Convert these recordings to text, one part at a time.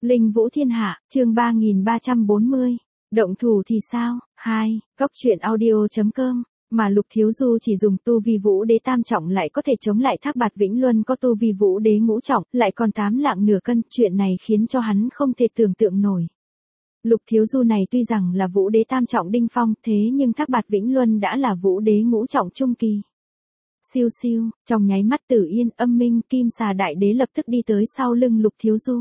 Linh Vũ Thiên Hạ, chương 3340. Động thủ thì sao? 2. Góc truyện audio.com. Mà Lục Thiếu Du chỉ dùng tu vi Vũ Đế tam trọng lại có thể chống lại Thác Bạt Vĩnh Luân có tu vi Vũ Đế ngũ trọng, lại còn 8 lạng nửa cân, chuyện này khiến cho hắn không thể tưởng tượng nổi. Lục Thiếu Du này tuy rằng là Vũ Đế tam trọng đỉnh phong, thế nhưng Thác Bạt Vĩnh Luân đã là Vũ Đế ngũ trọng trung kỳ. Siêu siêu, trong nháy mắt Tử Yên, Âm Minh, Kim Xà Đại Đế lập tức đi tới sau lưng Lục Thiếu Du.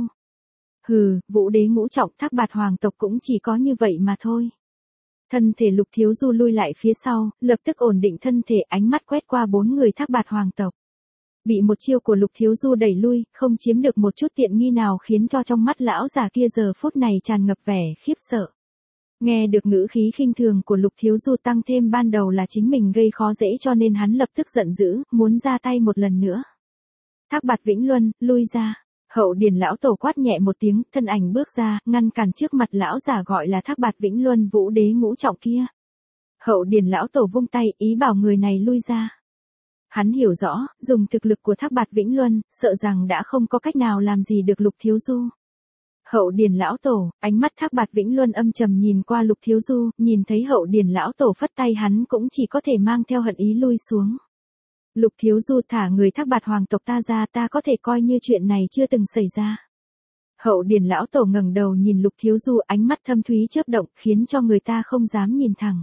Hừ, Vũ Đế ngũ trọng Thác Bạt hoàng tộc cũng chỉ có như vậy mà thôi. Thân thể Lục Thiếu Du lui lại phía sau, lập tức ổn định thân thể, ánh mắt quét qua 4 người Thác Bạt hoàng tộc. Bị một chiêu của Lục Thiếu Du đẩy lui, không chiếm được một chút tiện nghi nào khiến cho trong mắt lão già kia giờ phút này tràn ngập vẻ khiếp sợ. Nghe được ngữ khí khinh thường của Lục Thiếu Du tăng thêm ban đầu là chính mình gây khó dễ cho nên hắn lập tức giận dữ, muốn ra tay một lần nữa. Thác Bạt Vĩnh Luân, lui ra. Hậu Điền lão tổ quát nhẹ một tiếng, thân ảnh bước ra, ngăn cản trước mặt lão giả gọi là Thác Bạt Vĩnh Luân Vũ Đế ngũ trọng kia. Hậu Điền lão tổ vung tay, ý bảo người này lui ra. Hắn hiểu rõ, dùng thực lực của Thác Bạt Vĩnh Luân, sợ rằng đã không có cách nào làm gì được Lục Thiếu Du. Hậu Điền lão tổ, ánh mắt Thác Bạt Vĩnh Luân âm trầm nhìn qua Lục Thiếu Du, nhìn thấy Hậu Điền lão tổ phất tay hắn cũng chỉ có thể mang theo hận ý lui xuống. Lục Thiếu Du, thả người Thác Bạt hoàng tộc ta ra, ta có thể coi như chuyện này chưa từng xảy ra. Hậu Điền lão tổ ngẩng đầu nhìn Lục Thiếu Du, ánh mắt thâm thúy chớp động, khiến cho người ta không dám nhìn thẳng.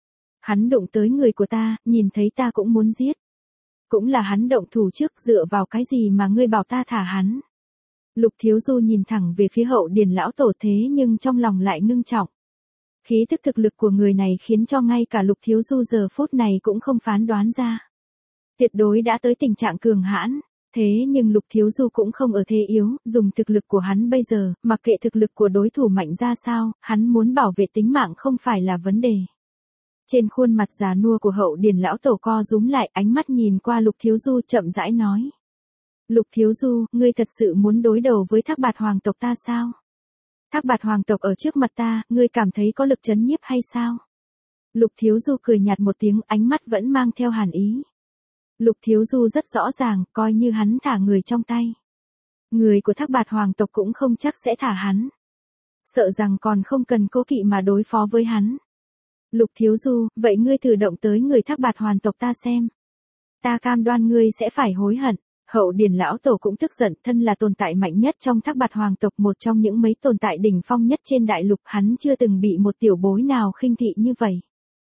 Hắn đụng tới người của ta, nhìn thấy ta cũng muốn giết. Cũng là hắn động thủ trước, dựa vào cái gì mà ngươi bảo ta thả hắn? Lục Thiếu Du nhìn thẳng về phía Hậu Điền lão tổ, thế nhưng trong lòng lại ngưng trọng. Khí tức thực lực của người này khiến cho ngay cả Lục Thiếu Du giờ phút này cũng không phán đoán ra. Tuyệt đối đã tới tình trạng cường hãn, thế nhưng Lục Thiếu Du cũng không ở thế yếu, dùng thực lực của hắn bây giờ, mặc kệ thực lực của đối thủ mạnh ra sao, hắn muốn bảo vệ tính mạng không phải là vấn đề. Trên khuôn mặt già nua của Hậu Điền lão tổ co rúm lại, ánh mắt nhìn qua Lục Thiếu Du chậm rãi nói. Lục Thiếu Du, ngươi thật sự muốn đối đầu với Thác Bạt hoàng tộc ta sao? Thác Bạt hoàng tộc ở trước mặt ta, ngươi cảm thấy có lực trấn nhiếp hay sao? Lục Thiếu Du cười nhạt một tiếng, ánh mắt vẫn mang theo hàn ý. Lục Thiếu Du rất rõ ràng, coi như hắn thả người trong tay. Người của Thác Bạt hoàng tộc cũng không chắc sẽ thả hắn. Sợ rằng còn không cần cố kỵ mà đối phó với hắn. Lục Thiếu Du, vậy ngươi thử động tới người Thác Bạt hoàng tộc ta xem. Ta cam đoan ngươi sẽ phải hối hận. Hậu Điền lão tổ cũng tức giận, thân là tồn tại mạnh nhất trong Thác Bạt hoàng tộc, một trong những mấy tồn tại đỉnh phong nhất trên đại lục, hắn chưa từng bị một tiểu bối nào khinh thị như vậy.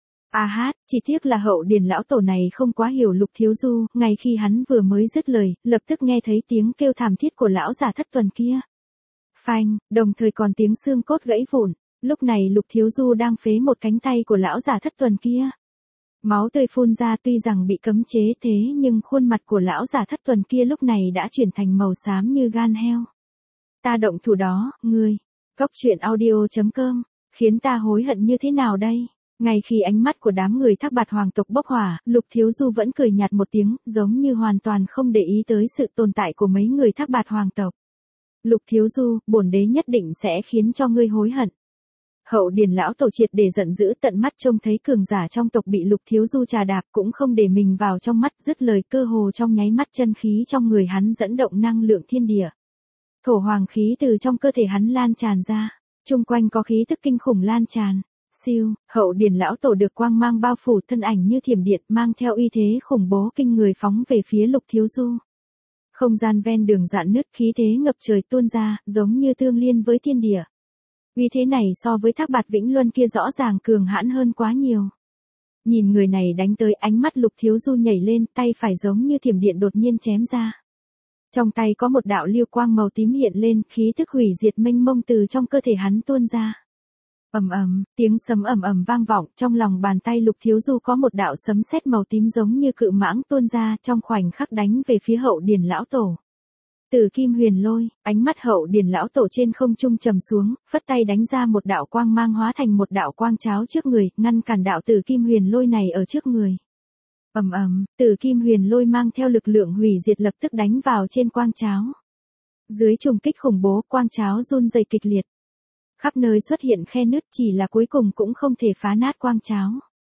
A hát, chỉ tiếc là Hậu Điền lão tổ này không quá hiểu Lục Thiếu Du, ngay khi hắn vừa mới dứt lời, lập tức nghe thấy tiếng kêu thảm thiết của lão già thất tuần kia. Phanh, đồng thời còn tiếng xương cốt gãy vụn, lúc này Lục Thiếu Du đang phế một cánh tay của lão già thất tuần kia. Máu tươi phun ra, tuy rằng bị cấm chế thế nhưng khuôn mặt của lão già thất tuần kia lúc này đã chuyển thành màu xám như gan heo. Ta động thủ đó, ngươi. Góc truyện audio.com, khiến ta hối hận như thế nào đây? Ngay khi ánh mắt của đám người Thác Bạt hoàng tộc bốc hỏa, Lục Thiếu Du vẫn cười nhạt một tiếng, giống như hoàn toàn không để ý tới sự tồn tại của mấy người Thác Bạt hoàng tộc. Lục Thiếu Du, bổn đế nhất định sẽ khiến cho ngươi hối hận. Hậu Điền lão tổ triệt để giận dữ, tận mắt trông thấy cường giả trong tộc bị Lục Thiếu Du trà đạp, cũng không để mình vào trong mắt, dứt lời cơ hồ trong nháy mắt chân khí trong người hắn dẫn động năng lượng thiên địa. Thổ hoàng khí từ trong cơ thể hắn lan tràn ra, chung quanh có khí tức kinh khủng lan tràn. Siêu, Hậu Điền lão tổ được quang mang bao phủ, thân ảnh như thiểm điện mang theo uy thế khủng bố kinh người phóng về phía Lục Thiếu Du. Không gian ven đường rạn nứt, khí thế ngập trời tuôn ra, giống như tương liên với thiên địa. Uy thế này so với Thác Bạt Vĩnh Luân kia rõ ràng cường hãn hơn quá nhiều. Nhìn người này đánh tới, ánh mắt Lục Thiếu Du nhảy lên, tay phải giống như thiểm điện đột nhiên chém ra. Trong tay có một đạo lưu quang màu tím hiện lên, khí tức hủy diệt mênh mông từ trong cơ thể hắn tuôn ra. Ầm ầm, tiếng sấm ầm ầm vang vọng, trong lòng bàn tay Lục Thiếu Du có một đạo sấm sét màu tím giống như cự mãng tuôn ra, trong khoảnh khắc đánh về phía Hậu Điền lão tổ. Tử Kim Huyền Lôi, ánh mắt Hậu Điền lão tổ trên không trung trầm xuống, phất tay đánh ra một đạo quang mang hóa thành một đạo quang cháo trước người, ngăn cản đạo Tử Kim Huyền Lôi này ở trước người. Ầm ầm, Tử Kim Huyền Lôi mang theo lực lượng hủy diệt lập tức đánh vào trên quang cháo. Dưới trùng kích khủng bố, quang cháo run rẩy kịch liệt. Khắp nơi xuất hiện khe nứt, chỉ là cuối cùng cũng không thể phá nát quang cháo.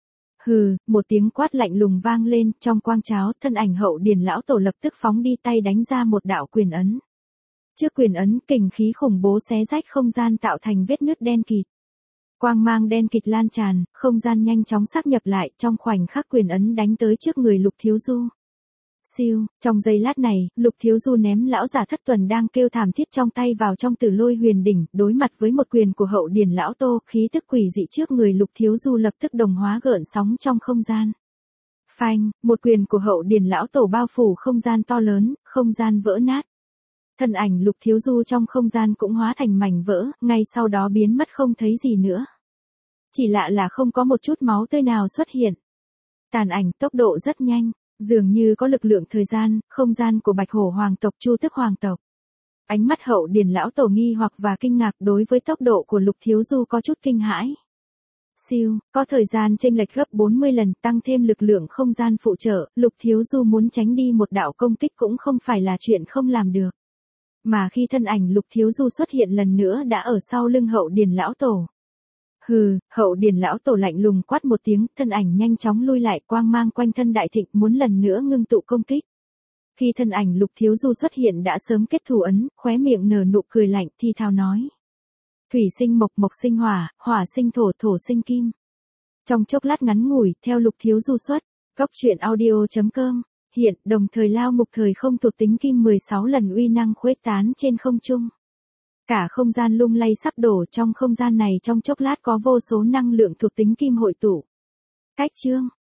Hừ, một tiếng quát lạnh lùng vang lên, trong quang cháo, thân ảnh Hậu Điền lão tổ lập tức phóng đi, tay đánh ra một đạo quyền ấn. Trước quyền ấn, kình khí khủng bố xé rách không gian tạo thành vết nứt đen kịt. Quang mang đen kịt lan tràn, không gian nhanh chóng sáp nhập lại, trong khoảnh khắc quyền ấn đánh tới trước người Lục Thiếu Du. Siêu, trong giây lát này, Lục Thiếu Du ném lão giả Thất Tuần đang kêu thảm thiết trong tay vào trong Tử Lôi Huyền Đỉnh, đối mặt với một quyền của Hậu Điền lão Tô, khí tức quỷ dị trước người Lục Thiếu Du lập tức đồng hóa gợn sóng trong không gian. Phanh, một quyền của Hậu Điền lão Tổ bao phủ không gian to lớn, không gian vỡ nát. Thân ảnh Lục Thiếu Du trong không gian cũng hóa thành mảnh vỡ, ngay sau đó biến mất không thấy gì nữa. Chỉ lạ là không có một chút máu tươi nào xuất hiện. Tàn ảnh tốc độ rất nhanh, dường như có lực lượng thời gian, không gian của Bạch Hổ Hoàng tộc Chu Tước Hoàng tộc. Ánh mắt Hậu Điền lão Tổ nghi hoặc và kinh ngạc đối với tốc độ của Lục Thiếu Du có chút kinh hãi. Siêu, có thời gian chênh lệch gấp 40 lần, tăng thêm lực lượng không gian phụ trợ, Lục Thiếu Du muốn tránh đi một đạo công kích cũng không phải là chuyện không làm được. Mà khi thân ảnh Lục Thiếu Du xuất hiện lần nữa đã ở sau lưng Hậu Điền lão Tổ. Hừ, Hậu Điền lão Tổ lạnh lùng quát một tiếng, thân ảnh nhanh chóng lui lại, quang mang quanh thân đại thịnh muốn lần nữa ngưng tụ công kích. Khi thân ảnh Lục Thiếu Du xuất hiện đã sớm kết thủ ấn, khóe miệng nở nụ cười lạnh, thi thào nói. Thủy sinh mộc, mộc sinh hỏa, hỏa sinh thổ, thổ sinh kim. Trong chốc lát ngắn ngủi, theo Lục Thiếu Du xuất, góc truyện audio.com, hiện, đồng thời lao ngục thời không thuộc tính kim 16 lần uy năng khuếch tán trên không trung. Cả không gian lung lay sắp đổ, trong không gian này trong chốc lát có vô số năng lượng thuộc tính kim hội tụ. Cách chương